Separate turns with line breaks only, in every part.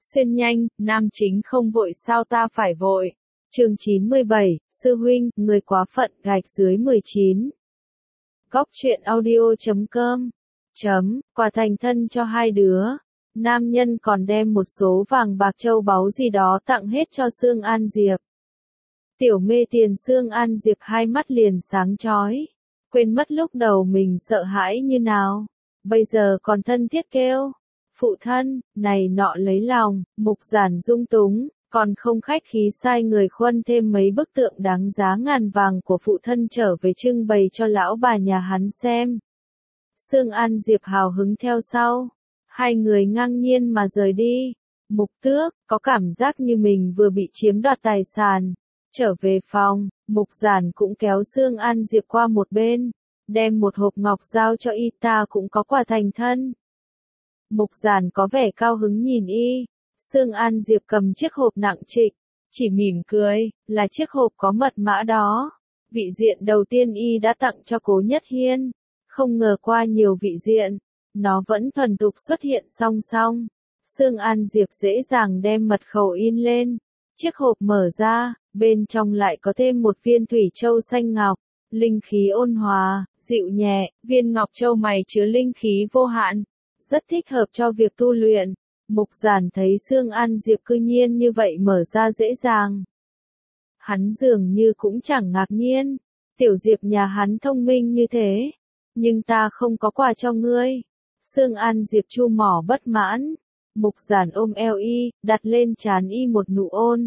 Xuyên nhanh, nam chính không vội sao ta phải vội. Chương 97, sư huynh, người quá phận, gạch dưới 19. Góc truyện audio.com. Quà thành thân cho hai đứa. Nam nhân còn đem một số vàng bạc châu báu gì đó tặng hết cho Sương An Diệp. Tiểu mê tiền Sương An Diệp hai mắt liền sáng chói. Quên mất lúc đầu mình sợ hãi như nào. Bây giờ còn thân thiết kêu. Phụ thân, này nọ lấy lòng, mục giản dung túng, còn không khách khí sai người khuân thêm mấy bức tượng đáng giá ngàn vàng của phụ thân trở về trưng bày cho lão bà nhà hắn xem. Sương An Diệp hào hứng theo sau, hai người ngang nhiên mà rời đi. Mục Tước, có cảm giác như mình vừa bị chiếm đoạt tài sản. Trở về phòng, mục giản cũng kéo Sương An Diệp qua một bên, đem một hộp ngọc giao cho y, ta cũng có quà thành thân. Mục giản có vẻ cao hứng nhìn y. Sương An Diệp cầm chiếc hộp nặng trịch, chỉ mỉm cười, là chiếc hộp có mật mã đó. Vị diện đầu tiên y đã tặng cho Cố Nhất Hiên. Không ngờ qua nhiều vị diện, nó vẫn thuần thục xuất hiện song song. Sương An Diệp dễ dàng đem mật khẩu in lên. Chiếc hộp mở ra, bên trong lại có thêm một viên thủy châu xanh ngọc. Linh khí ôn hòa, dịu nhẹ, viên ngọc châu mày chứa linh khí vô hạn. Rất thích hợp cho việc tu luyện. Mục giản thấy Sương An Diệp cư nhiên như vậy mở ra dễ dàng. Hắn dường như cũng chẳng ngạc nhiên. Tiểu Diệp nhà hắn thông minh như thế. Nhưng ta không có quà cho ngươi. Sương An Diệp chu mỏ bất mãn. Mục giản ôm eo y, đặt lên trán y một nụ ôn.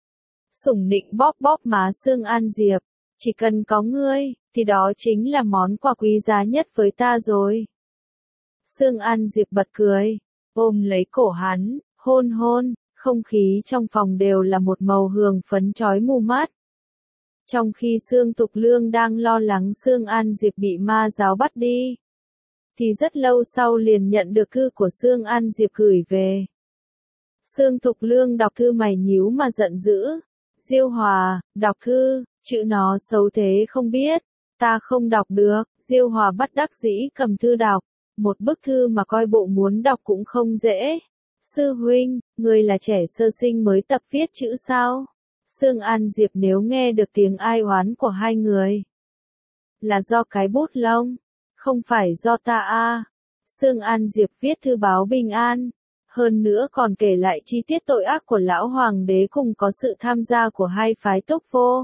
Sủng nịnh bóp bóp má Sương An Diệp. Chỉ cần có ngươi, thì đó chính là món quà quý giá nhất với ta rồi. Sương An Diệp bật cười, ôm lấy cổ hắn, hôn hôn, không khí trong phòng đều là một màu hường phấn chói mù mắt. Trong khi Sương Tục Lương đang lo lắng Sương An Diệp bị ma giáo bắt đi, thì rất lâu sau liền nhận được thư của Sương An Diệp gửi về. Sương Tục Lương đọc thư mày nhíu mà giận dữ. Diêu Hòa, đọc thư, chữ nó xấu thế không biết, ta không đọc được. Diêu Hòa bất đắc dĩ cầm thư đọc. Một bức thư mà coi bộ muốn đọc cũng không dễ. Sư huynh, người là trẻ sơ sinh mới tập viết chữ sao? Sương An Diệp nếu nghe được tiếng ai oán của hai người. Là do cái bút lông, không phải do ta a. Sương An Diệp viết thư báo bình an. Hơn nữa còn kể lại chi tiết tội ác của lão hoàng đế cùng có sự tham gia của hai phái Túc Vô.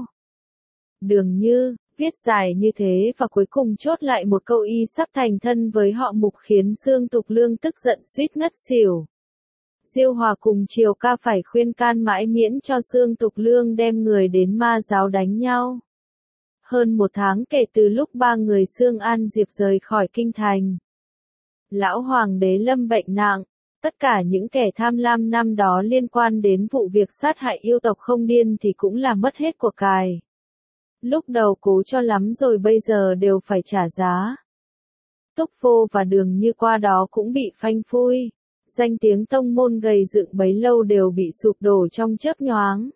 Đường Như, viết dài như thế và cuối cùng chốt lại một câu y sắp thành thân với họ Mục khiến Sương Tục Lương tức giận suýt ngất xỉu. Diêu Hòa cùng Triều Ca phải khuyên can mãi miễn cho Sương Tục Lương đem người đến ma giáo đánh nhau. Hơn một tháng kể từ lúc ba người Sương An Diệp rời khỏi kinh thành. Lão hoàng đế lâm bệnh nặng. Tất cả những kẻ tham lam năm đó liên quan đến vụ việc sát hại yêu tộc không điên thì cũng là mất hết của cải. Lúc đầu cố cho lắm rồi bây giờ đều phải trả giá. Túc Vô và Đường Như qua đó cũng bị phanh phui. Danh tiếng tông môn gầy dựng bấy lâu đều bị sụp đổ trong chớp nhoáng.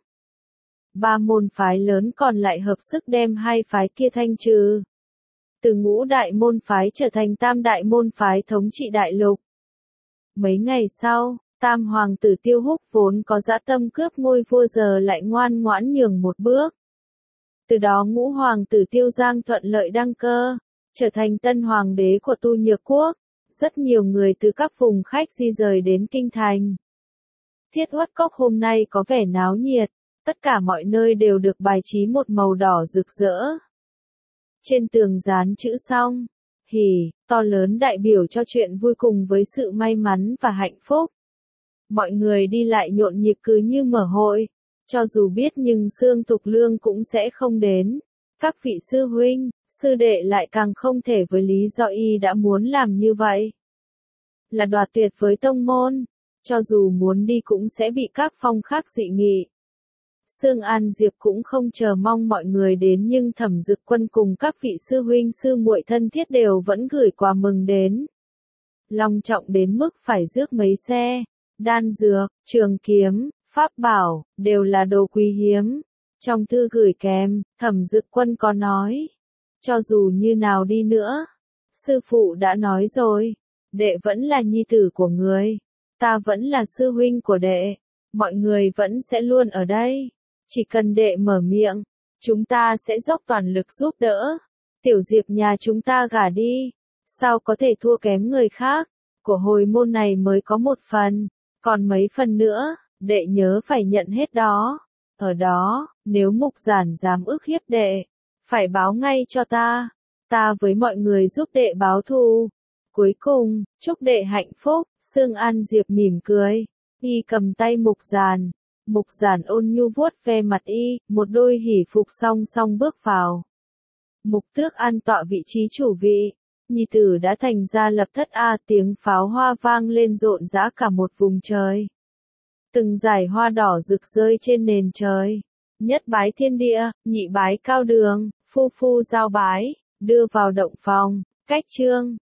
Ba môn phái lớn còn lại hợp sức đem hai phái kia thanh trừ. Từ ngũ đại môn phái trở thành tam đại môn phái thống trị đại lục. Mấy ngày sau, tam hoàng tử Tiêu Húc vốn có dã tâm cướp ngôi vua giờ lại ngoan ngoãn nhường một bước. Từ đó ngũ hoàng tử Tiêu Giang thuận lợi đăng cơ, trở thành tân hoàng đế của Tu Nhược Quốc. Rất nhiều người từ các vùng khách di rời đến kinh thành. Thiết Uất Cốc hôm nay có vẻ náo nhiệt, tất cả mọi nơi đều được bài trí một màu đỏ rực rỡ. Trên tường dán chữ xong, hỉ, to lớn đại biểu cho chuyện vui cùng với sự may mắn và hạnh phúc. Mọi người đi lại nhộn nhịp cứ như mở hội. Cho dù biết nhưng Sương Tục Lương cũng sẽ không đến. Các vị sư huynh, sư đệ lại càng không thể với lý do y đã muốn làm như vậy. Là đoạt tuyệt với tông môn. Cho dù muốn đi cũng sẽ bị các phong khác dị nghị. Sương An Diệp cũng không chờ mong mọi người đến nhưng Thẩm Dực Quân cùng các vị sư huynh sư muội thân thiết đều vẫn gửi quà mừng đến. Long trọng đến mức phải rước mấy xe, đan dược, trường kiếm, pháp bảo, đều là đồ quý hiếm. Trong thư gửi kèm, Thẩm Dực Quân có nói, cho dù như nào đi nữa, sư phụ đã nói rồi, đệ vẫn là nhi tử của người. Ta vẫn là sư huynh của đệ. Mọi người vẫn sẽ luôn ở đây. Chỉ cần đệ mở miệng, chúng ta sẽ dốc toàn lực giúp đỡ. Tiểu Diệp nhà chúng ta gả đi. Sao có thể thua kém người khác? Của hồi môn này mới có một phần. Còn mấy phần nữa, đệ nhớ phải nhận hết đó. Ở đó, nếu mục giản dám ức hiếp đệ, phải báo ngay cho ta. Ta với mọi người giúp đệ báo thù. Cuối cùng, chúc đệ hạnh phúc. Sương An Diệp mỉm cười. Y cầm tay Mục giản ôn nhu vuốt ve mặt y, một đôi hỉ phục song song bước vào. Mục Tước an tọa vị trí chủ vị. Nhi tử đã thành gia lập thất tiếng pháo hoa vang lên rộn rã cả một vùng trời. Từng dải hoa đỏ rực rơi trên nền trời. Nhất bái thiên địa, nhị bái cao đường, phu phu giao bái, đưa vào động phòng, cách trương.